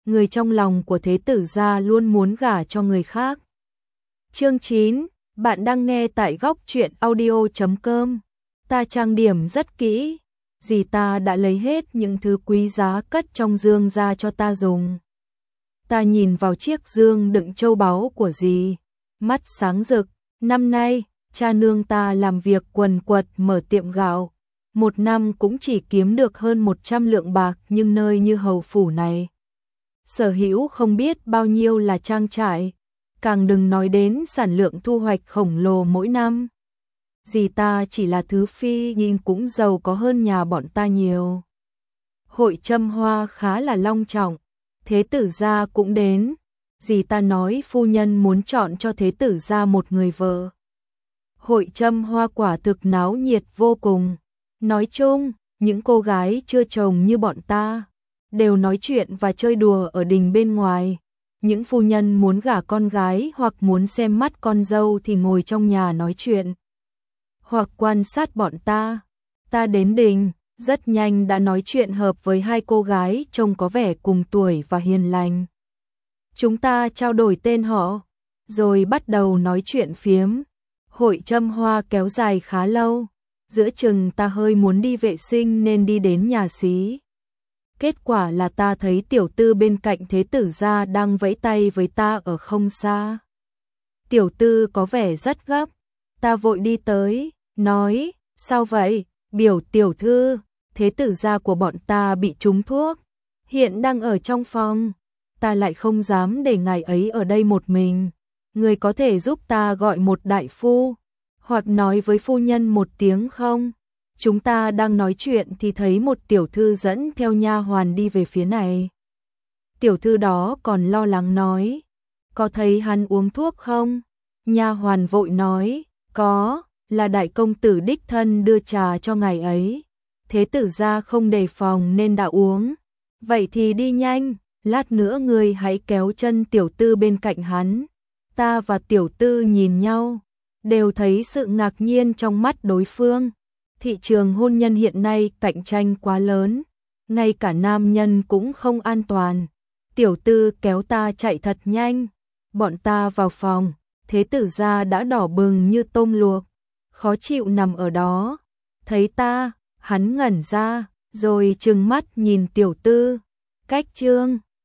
người trong lòng của thế tử gia luôn muốn gả cho người khác. Chương 9, bạn đang nghe tại góc truyện audio.com. Ta trang điểm rất kỹ, dì ta đã lấy hết những thứ quý giá cất trong dương ra cho ta dùng. Ta nhìn vào chiếc dương đựng châu báu của dì, mắt sáng rực. Năm nay, cha nương ta làm việc quần quật mở tiệm gạo, một năm cũng chỉ kiếm được hơn 100 lượng bạc, nhưng nơi như hầu phủ này, sở hữu không biết bao nhiêu là trang trại, càng đừng nói đến sản lượng thu hoạch khổng lồ mỗi năm. Dì ta chỉ là thứ phi nhưng cũng giàu có hơn nhà bọn ta nhiều. Hội châm hoa khá là long trọng, thế tử gia cũng đến. Dì ta nói phu nhân muốn chọn cho thế tử gia một người vợ. Hội châm hoa quả thực náo nhiệt vô cùng. Nói chung, những cô gái chưa chồng như bọn ta đều nói chuyện và chơi đùa ở đình bên ngoài. Những phu nhân muốn gả con gái hoặc muốn xem mắt con dâu thì ngồi trong nhà nói chuyện hoặc quan sát bọn ta. Ta đến đình, rất nhanh đã nói chuyện hợp với hai cô gái trông có vẻ cùng tuổi và hiền lành. Chúng ta trao đổi tên họ, rồi bắt đầu nói chuyện phiếm. Hội châm hoa kéo dài khá lâu, giữa chừng ta hơi muốn đi vệ sinh nên đi đến nhà xí. Kết quả là ta thấy tiểu tư bên cạnh thế tử gia đang vẫy tay với ta ở không xa. Tiểu tư có vẻ rất gấp, ta vội đi tới, nói, sao vậy, biểu tiểu thư, thế tử gia của bọn ta bị trúng thuốc, hiện đang ở trong phòng. Ta lại không dám để ngài ấy ở đây một mình. Người có thể giúp ta gọi một đại phu, hoặc nói với phu nhân một tiếng không? Chúng ta đang nói chuyện thì thấy một tiểu thư dẫn theo nha hoàn đi về phía này. Tiểu thư đó còn lo lắng nói, có thấy hắn uống thuốc không? Nha hoàn vội nói, có, là đại công tử đích thân đưa trà cho ngài ấy. Thế tử gia không đề phòng nên đã uống. Vậy thì đi nhanh, lát nữa người hãy kéo chân tiểu tư bên cạnh hắn. Ta và tiểu tư nhìn nhau, đều thấy sự ngạc nhiên trong mắt đối phương. Thị trường hôn nhân hiện nay cạnh tranh quá lớn, ngay cả nam nhân cũng không an toàn. Tiểu tư kéo ta chạy thật nhanh. Bọn ta vào phòng, thế tử gia đã đỏ bừng như tôm luộc, khó chịu nằm ở đó. Thấy ta, hắn ngẩn ra, rồi trừng mắt nhìn tiểu tư. Cách chương